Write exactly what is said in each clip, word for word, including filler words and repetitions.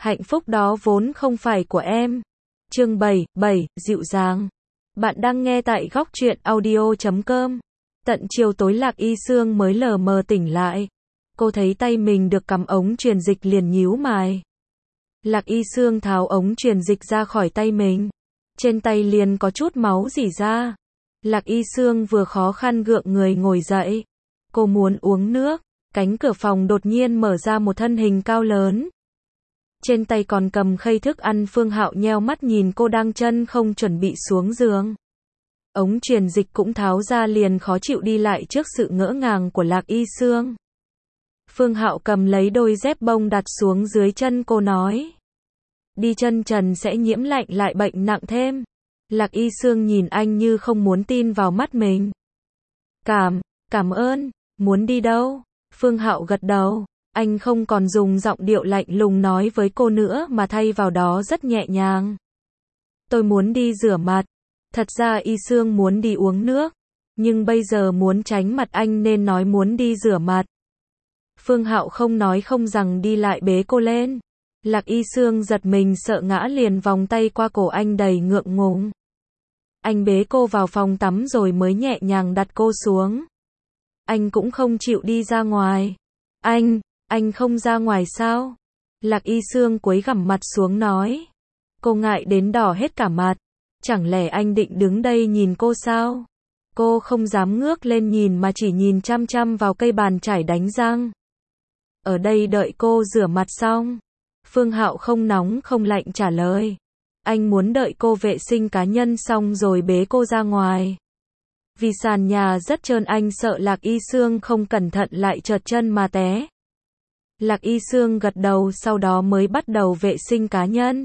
Hạnh phúc đó vốn không phải của em. Chương bảy, bảy, dịu dàng. Bạn đang nghe tại góc truyện audio chấm com. Tận chiều tối Lạc Y Sương mới lờ mờ tỉnh lại. Cô thấy tay mình được cắm ống truyền dịch liền nhíu mày. Lạc Y Sương tháo ống truyền dịch ra khỏi tay mình. Trên tay liền có chút máu rỉ ra. Lạc Y Sương vừa khó khăn gượng người ngồi dậy. Cô muốn uống nước. Cánh cửa phòng đột nhiên mở ra một thân hình cao lớn. Trên tay còn cầm khay thức ăn. Phương Hạo nheo mắt nhìn cô đang chân không chuẩn bị xuống giường. Ống truyền dịch cũng tháo ra liền khó chịu đi lại trước sự ngỡ ngàng của Lạc Y Sương. Phương Hạo cầm lấy đôi dép bông đặt xuống dưới chân cô nói. Đi chân trần sẽ nhiễm lạnh lại bệnh nặng thêm. Lạc Y Sương nhìn anh như không muốn tin vào mắt mình. Cảm, cảm ơn, muốn đi đâu? Phương Hạo gật đầu. Anh không còn dùng giọng điệu lạnh lùng nói với cô nữa mà thay vào đó rất nhẹ nhàng. Tôi muốn đi rửa mặt. Thật ra Y Sương muốn đi uống nước. Nhưng bây giờ muốn tránh mặt anh nên nói muốn đi rửa mặt. Phương Hạo không nói không rằng đi lại bế cô lên. Lạc Y Sương giật mình sợ ngã liền vòng tay qua cổ anh đầy ngượng ngùng. Anh bế cô vào phòng tắm rồi mới nhẹ nhàng đặt cô xuống. Anh cũng không chịu đi ra ngoài. Anh, anh không ra ngoài sao? Lạc Y Sương cúi gằm mặt xuống nói. Cô ngại đến đỏ hết cả mặt. Chẳng lẽ anh định đứng đây nhìn cô sao? Cô không dám ngước lên nhìn mà chỉ nhìn chăm chăm vào cây bàn chải đánh răng. Ở đây đợi cô rửa mặt xong. Phương Hạo không nóng không lạnh trả lời. Anh muốn đợi cô vệ sinh cá nhân xong rồi bế cô ra ngoài. Vì sàn nhà rất trơn anh sợ Lạc Y Sương không cẩn thận lại trượt chân mà té. Lạc Y Sương gật đầu sau đó mới bắt đầu vệ sinh cá nhân.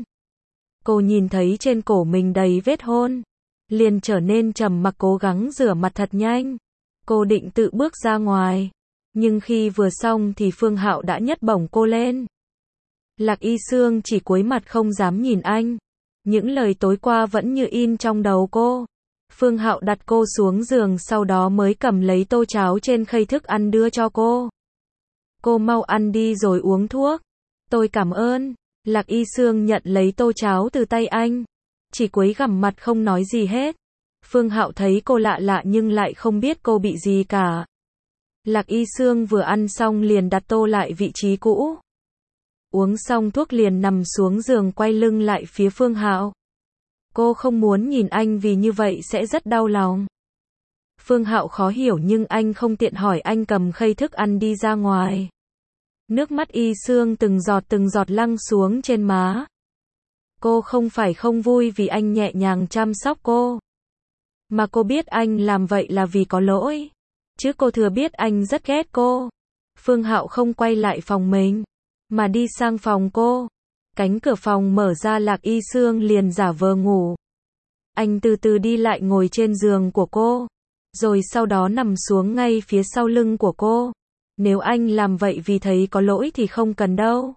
Cô nhìn thấy trên cổ mình đầy vết hôn. Liền trở nên trầm mặc cố gắng rửa mặt thật nhanh. Cô định tự bước ra ngoài. Nhưng khi vừa xong thì Phương Hạo đã nhấc bổng cô lên. Lạc Y Sương chỉ cúi mặt không dám nhìn anh. Những lời tối qua vẫn như in trong đầu cô. Phương Hạo đặt cô xuống giường sau đó mới cầm lấy tô cháo trên khay thức ăn đưa cho cô. Cô mau ăn đi rồi uống thuốc. Tôi cảm ơn. Lạc Y Sương nhận lấy tô cháo từ tay anh. Chỉ cúi gằm mặt không nói gì hết. Phương Hạo thấy cô lạ lạ nhưng lại không biết cô bị gì cả. Lạc Y Sương vừa ăn xong liền đặt tô lại vị trí cũ. Uống xong thuốc liền nằm xuống giường quay lưng lại phía Phương Hạo. Cô không muốn nhìn anh vì như vậy sẽ rất đau lòng. Phương Hạo khó hiểu nhưng anh không tiện hỏi anh cầm khay thức ăn đi ra ngoài. Nước mắt Y Sương từng giọt từng giọt lăn xuống trên má. Cô không phải không vui vì anh nhẹ nhàng chăm sóc cô. Mà cô biết anh làm vậy là vì có lỗi. Chứ cô thừa biết anh rất ghét cô. Phương Hạo không quay lại phòng mình. Mà đi sang phòng cô. Cánh cửa phòng mở ra Lạc Y Sương liền giả vờ ngủ. Anh từ từ đi lại ngồi trên giường của cô. Rồi sau đó nằm xuống ngay phía sau lưng của cô. Nếu anh làm vậy vì thấy có lỗi thì không cần đâu.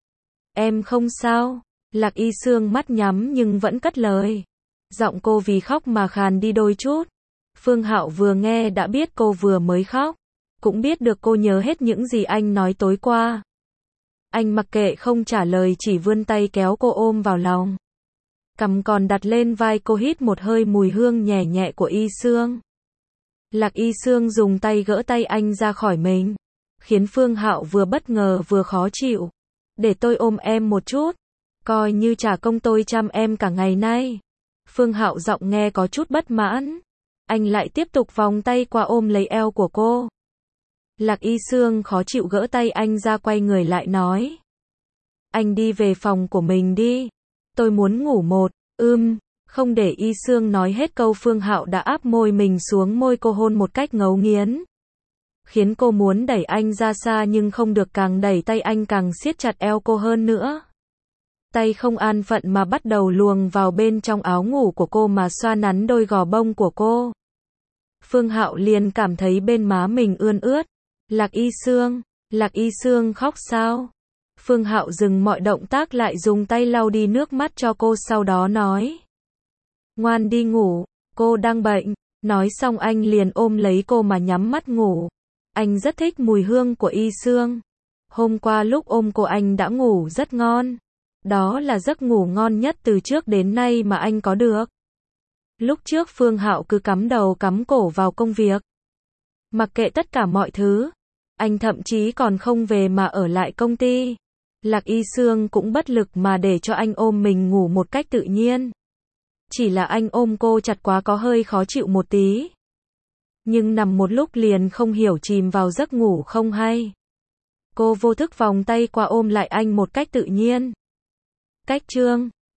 Em không sao. Lạc Y Sương mắt nhắm nhưng vẫn cất lời. Giọng cô vì khóc mà khàn đi đôi chút. Phương Hạo vừa nghe đã biết cô vừa mới khóc. Cũng biết được cô nhớ hết những gì anh nói tối qua. Anh mặc kệ không trả lời chỉ vươn tay kéo cô ôm vào lòng. Cằm còn đặt lên vai cô hít một hơi mùi hương nhẹ nhẹ của Y Sương. Lạc Y Sương dùng tay gỡ tay anh ra khỏi mình. Khiến Phương Hạo vừa bất ngờ vừa khó chịu. Để tôi ôm em một chút. Coi như trả công tôi chăm em cả ngày nay. Phương Hạo giọng nghe có chút bất mãn. Anh lại tiếp tục vòng tay qua ôm lấy eo của cô. Lạc Y Sương khó chịu gỡ tay anh ra quay người lại nói. Anh đi về phòng của mình đi. Tôi muốn ngủ một, ưm, không để Y Sương nói hết câu Phương Hạo đã áp môi mình xuống môi cô hôn một cách ngấu nghiến. Khiến cô muốn đẩy anh ra xa nhưng không được càng đẩy tay anh càng siết chặt eo cô hơn nữa. Tay không an phận mà bắt đầu luồn vào bên trong áo ngủ của cô mà xoa nắn đôi gò bông của cô. Phương Hạo liền cảm thấy bên má mình ươn ướt. Lạc Y Sương, Lạc Y Sương khóc sao? Phương Hạo dừng mọi động tác lại dùng tay lau đi nước mắt cho cô sau đó nói. Ngoan đi ngủ, cô đang bệnh. Nói xong anh liền ôm lấy cô mà nhắm mắt ngủ. Anh rất thích mùi hương của Y Sương. Hôm qua lúc ôm cô anh đã ngủ rất ngon. Đó là giấc ngủ ngon nhất từ trước đến nay mà anh có được. Lúc trước Phương Hạo cứ cắm đầu cắm cổ vào công việc. Mặc kệ tất cả mọi thứ. Anh thậm chí còn không về mà ở lại công ty. Lạc Y Sương cũng bất lực mà để cho anh ôm mình ngủ một cách tự nhiên. Chỉ là anh ôm cô chặt quá có hơi khó chịu một tí. Nhưng nằm một lúc liền không hiểu chìm vào giấc ngủ không hay. Cô vô thức vòng tay qua ôm lại anh một cách tự nhiên. Cách chương